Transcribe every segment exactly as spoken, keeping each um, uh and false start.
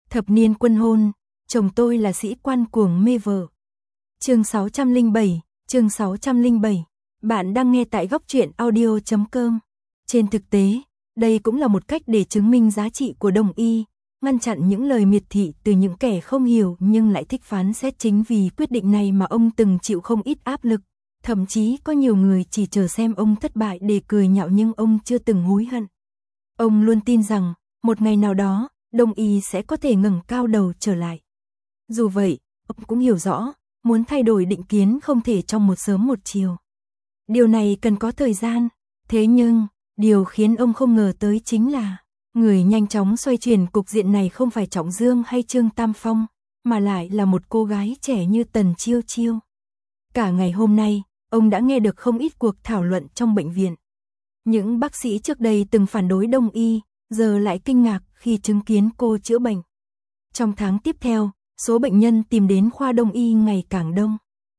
Thập niên quân hôn, chồng tôi là sĩ quan cuồng mê vợ. Chương sáu trăm lẻ bảy, chương sáu trăm lẻ bảy. Bạn đang nghe tại góc truyện audio chấm com. Trên thực tế, đây cũng là một cách để chứng minh giá trị của Đông y, ngăn chặn những lời miệt thị từ những kẻ không hiểu nhưng lại thích phán xét. Chính vì quyết định này mà ông từng chịu không ít áp lực, thậm chí có nhiều người chỉ chờ xem ông thất bại để cười nhạo nhưng ông chưa từng hối hận. Ông luôn tin rằng, một ngày nào đó, Đông y sẽ có thể ngẩng cao đầu trở lại. Dù vậy, ông cũng hiểu rõ, muốn thay đổi định kiến không thể trong một sớm một chiều. Điều này cần có thời gian, thế nhưng, điều khiến ông không ngờ tới chính là, người nhanh chóng xoay chuyển cục diện này không phải Trọng Dương hay Trương Tam Phong, mà lại là một cô gái trẻ như Tần Chiêu Chiêu. Cả ngày hôm nay, ông đã nghe được không ít cuộc thảo luận trong bệnh viện. Những bác sĩ trước đây từng phản đối Đông y, giờ lại kinh ngạc khi chứng kiến cô chữa bệnh. Trong tháng tiếp theo, số bệnh nhân tìm đến khoa Đông y ngày càng đông.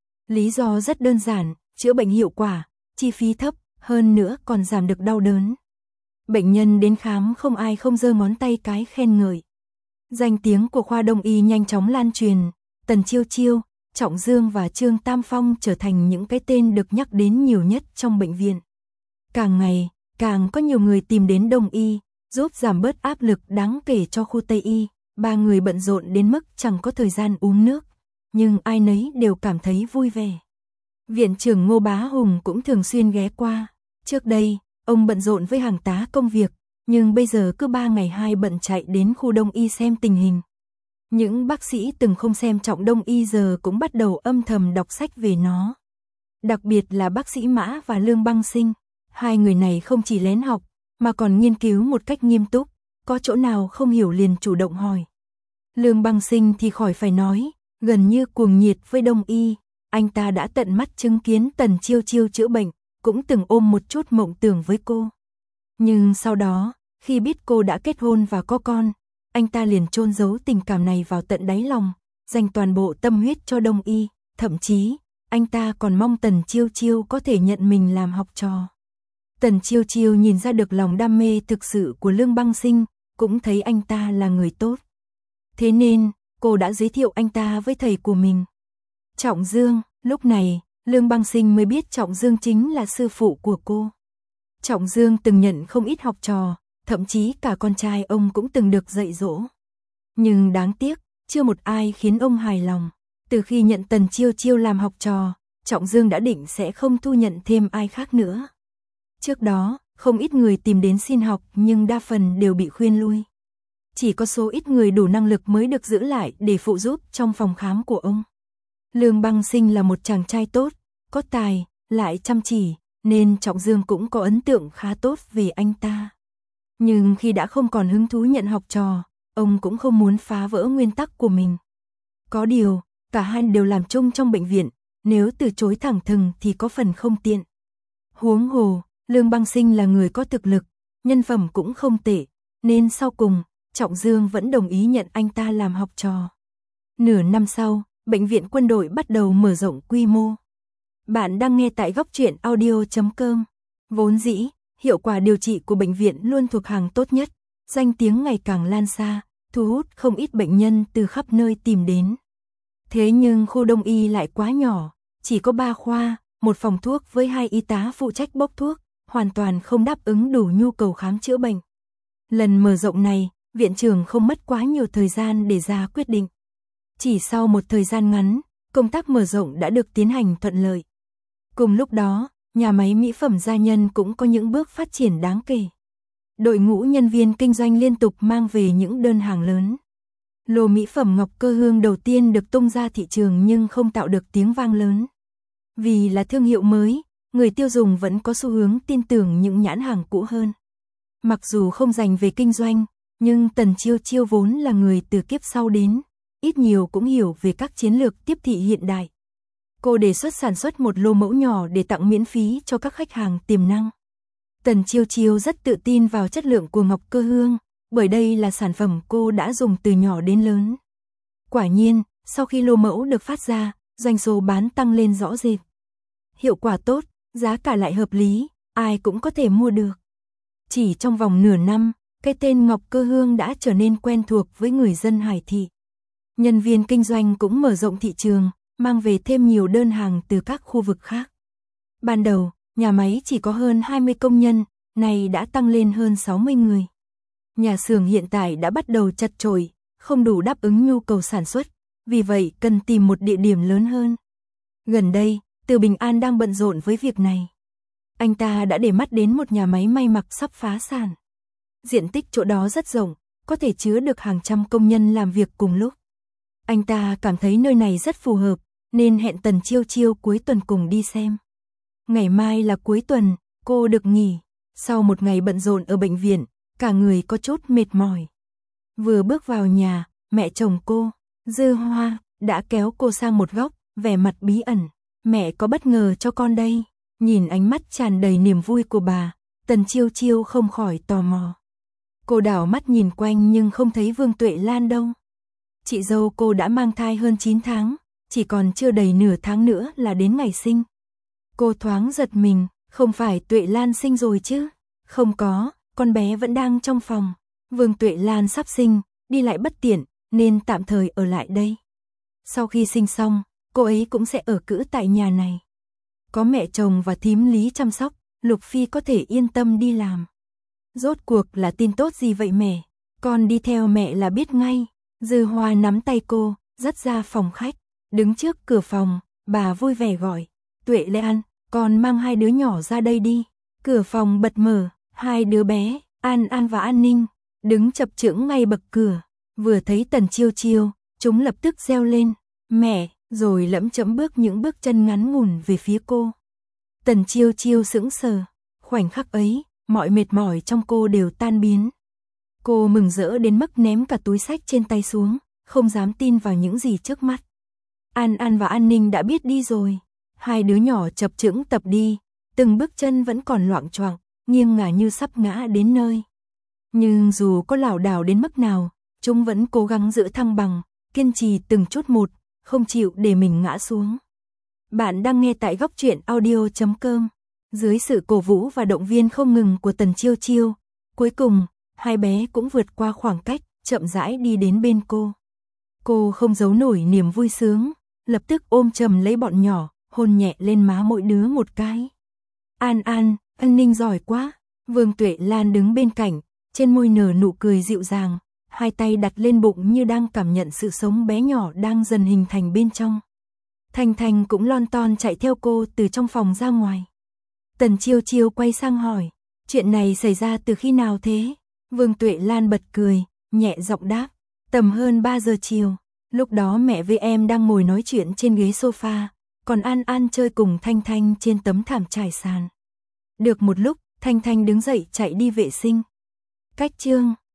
Lý do rất đơn giản, chữa bệnh hiệu quả, chi phí thấp, hơn nữa còn giảm được đau đớn. Bệnh nhân đến khám không ai không giơ ngón tay cái khen ngợi. Danh tiếng của khoa Đông y nhanh chóng lan truyền, Tần Chiêu Chiêu, Trọng Dương và Trương Tam Phong trở thành những cái tên được nhắc đến nhiều nhất trong bệnh viện. Càng ngày, càng có nhiều người tìm đến Đông y, giúp giảm bớt áp lực đáng kể cho khu Tây y. Ba người bận rộn đến mức chẳng có thời gian uống nước, nhưng ai nấy đều cảm thấy vui vẻ. Viện trưởng Ngô Bá Hùng cũng thường xuyên ghé qua. Trước đây, ông bận rộn với hàng tá công việc, nhưng bây giờ cứ ba ngày hai bận chạy đến khu Đông y xem tình hình. Những bác sĩ từng không xem trọng Đông y giờ cũng bắt đầu âm thầm đọc sách về nó. Đặc biệt là bác sĩ Mã và Lương Băng Sinh, hai người này không chỉ lén học, mà còn nghiên cứu một cách nghiêm túc, có chỗ nào không hiểu liền chủ động hỏi. Lương Băng Sinh thì khỏi phải nói, gần như cuồng nhiệt với Đông y, anh ta đã tận mắt chứng kiến Tần Chiêu Chiêu chữa bệnh, cũng từng ôm một chút mộng tưởng với cô. Nhưng sau đó, khi biết cô đã kết hôn và có con, anh ta liền chôn giấu tình cảm này vào tận đáy lòng, dành toàn bộ tâm huyết cho Đông y, thậm chí, anh ta còn mong Tần Chiêu Chiêu có thể nhận mình làm học trò. Tần Chiêu Chiêu nhìn ra được lòng đam mê thực sự của Lương Băng Sinh, cũng thấy anh ta là người tốt. Thế nên, cô đã giới thiệu anh ta với thầy của mình. Trọng Dương, lúc này, Lương Băng Sinh mới biết Trọng Dương chính là sư phụ của cô. Trọng Dương từng nhận không ít học trò, thậm chí cả con trai ông cũng từng được dạy dỗ. Nhưng đáng tiếc, chưa một ai khiến ông hài lòng. Từ khi nhận Tần Chiêu Chiêu làm học trò, Trọng Dương đã định sẽ không thu nhận thêm ai khác nữa. Trước đó, không ít người tìm đến xin học nhưng đa phần đều bị khuyên lui. Chỉ có số ít người đủ năng lực mới được giữ lại để phụ giúp trong phòng khám của ông. Lương Băng Sinh là một chàng trai tốt, có tài, lại chăm chỉ, nên Trọng Dương cũng có ấn tượng khá tốt về anh ta. Nhưng khi đã không còn hứng thú nhận học trò, ông cũng không muốn phá vỡ nguyên tắc của mình. Có điều, cả hai đều làm chung trong bệnh viện, nếu từ chối thẳng thừng thì có phần không tiện. Huống hồ, Lương Băng Sinh là người có thực lực, nhân phẩm cũng không tệ, nên sau cùng, Trọng Dương vẫn đồng ý nhận anh ta làm học trò. Nửa năm sau, bệnh viện quân đội bắt đầu mở rộng quy mô. Bạn đang nghe tại góc truyện audio chấm com. Vốn dĩ, hiệu quả điều trị của bệnh viện luôn thuộc hàng tốt nhất, danh tiếng ngày càng lan xa, thu hút không ít bệnh nhân từ khắp nơi tìm đến. Thế nhưng khu Đông y lại quá nhỏ, chỉ có ba khoa, một phòng thuốc với hai y tá phụ trách bốc thuốc, hoàn toàn không đáp ứng đủ nhu cầu khám chữa bệnh. Lần mở rộng này, viện trưởng không mất quá nhiều thời gian để ra quyết định. Chỉ sau một thời gian ngắn, công tác mở rộng đã được tiến hành thuận lợi. Cùng lúc đó, nhà máy mỹ phẩm Gia Nhân cũng có những bước phát triển đáng kể. Đội ngũ nhân viên kinh doanh liên tục mang về những đơn hàng lớn. Lô mỹ phẩm Ngọc Cơ Hương đầu tiên được tung ra thị trường nhưng không tạo được tiếng vang lớn. Vì là thương hiệu mới, người tiêu dùng vẫn có xu hướng tin tưởng những nhãn hàng cũ hơn. Mặc dù không dành về kinh doanh, nhưng Tần Chiêu Chiêu vốn là người từ kiếp sau đến, ít nhiều cũng hiểu về các chiến lược tiếp thị hiện đại. Cô đề xuất sản xuất một lô mẫu nhỏ để tặng miễn phí cho các khách hàng tiềm năng. Tần Chiêu Chiêu rất tự tin vào chất lượng của Ngọc Cơ Hương, bởi đây là sản phẩm cô đã dùng từ nhỏ đến lớn. Quả nhiên, sau khi lô mẫu được phát ra, doanh số bán tăng lên rõ rệt. Hiệu quả tốt, giá cả lại hợp lý, ai cũng có thể mua được. Chỉ trong vòng nửa năm, cái tên Ngọc Cơ Hương đã trở nên quen thuộc với người dân Hải Thị. Nhân viên kinh doanh cũng mở rộng thị trường, mang về thêm nhiều đơn hàng từ các khu vực khác. Ban đầu, nhà máy chỉ có hơn hai mươi công nhân, nay đã tăng lên hơn sáu mươi người. Nhà xưởng hiện tại đã bắt đầu chật chội, không đủ đáp ứng nhu cầu sản xuất, vì vậy cần tìm một địa điểm lớn hơn. Gần đây, Từ Bình An đang bận rộn với việc này. Anh ta đã để mắt đến một nhà máy may mặc sắp phá sản. Diện tích chỗ đó rất rộng, có thể chứa được hàng trăm công nhân làm việc cùng lúc. Anh ta cảm thấy nơi này rất phù hợp, nên hẹn Tần Chiêu Chiêu cuối tuần cùng đi xem. Ngày mai là cuối tuần, cô được nghỉ. Sau một ngày bận rộn ở bệnh viện, cả người có chút mệt mỏi. Vừa bước vào nhà, mẹ chồng cô, Dư Hoa, đã kéo cô sang một góc, vẻ mặt bí ẩn. Mẹ có bất ngờ cho con đây. Nhìn ánh mắt tràn đầy niềm vui của bà, Tần Chiêu Chiêu không khỏi tò mò. Cô đảo mắt nhìn quanh nhưng không thấy Vương Tuệ Lan đâu. Chị dâu cô đã mang thai hơn chín tháng, chỉ còn chưa đầy nửa tháng nữa là đến ngày sinh. Cô thoáng giật mình, không phải Tuệ Lan sinh rồi chứ? Không có, con bé vẫn đang trong phòng. Vương Tuệ Lan sắp sinh, đi lại bất tiện, nên tạm thời ở lại đây. Sau khi sinh xong, cô ấy cũng sẽ ở cữ tại nhà này. Có mẹ chồng và thím Lý chăm sóc, Lục Phi có thể yên tâm đi làm. Rốt cuộc là tin tốt gì vậy mẹ? Con đi theo mẹ là biết ngay. Dư Hoa nắm tay cô, dắt ra phòng khách. Đứng trước cửa phòng, bà vui vẻ gọi. Tuệ Lan, con mang hai đứa nhỏ ra đây đi. Cửa phòng bật mở, hai đứa bé, An An và An Ninh, đứng chập chững ngay bậc cửa. Vừa thấy Tần Chiêu Chiêu, chúng lập tức reo lên. Mẹ, rồi lẫm chẫm bước những bước chân ngắn ngủn về phía cô. Tần Chiêu Chiêu sững sờ. Khoảnh khắc ấy, mọi mệt mỏi trong cô đều tan biến. Cô mừng rỡ đến mức ném cả túi xách trên tay xuống, không dám tin vào những gì trước mắt. An An và An Ninh đã biết đi rồi. Hai đứa nhỏ chập chững tập đi, từng bước chân vẫn còn loạng choạng, nghiêng ngả như sắp ngã đến nơi. Nhưng dù có lảo đảo đến mức nào, chúng vẫn cố gắng giữ thăng bằng, kiên trì từng chút một, không chịu để mình ngã xuống. Bạn đang nghe tại góc truyện audio chấm com. Dưới sự cổ vũ và động viên không ngừng của Tần Chiêu Chiêu, cuối cùng, hai bé cũng vượt qua khoảng cách, chậm rãi đi đến bên cô. Cô không giấu nổi niềm vui sướng, lập tức ôm chầm lấy bọn nhỏ, hôn nhẹ lên má mỗi đứa một cái. An An, An Ninh giỏi quá. Vương Tuệ Lan đứng bên cạnh, trên môi nở nụ cười dịu dàng, hai tay đặt lên bụng như đang cảm nhận sự sống bé nhỏ đang dần hình thành bên trong. Thành Thành cũng lon ton chạy theo cô từ trong phòng ra ngoài. Tần Chiêu Chiêu quay sang hỏi, chuyện này xảy ra từ khi nào thế? Vương Tuệ Lan bật cười, nhẹ giọng đáp, tầm hơn ba giờ chiều. Lúc đó mẹ với em đang ngồi nói chuyện trên ghế sofa, còn An An chơi cùng Thanh Thanh trên tấm thảm trải sàn. Được một lúc, Thanh Thanh đứng dậy chạy đi vệ sinh. Cách chương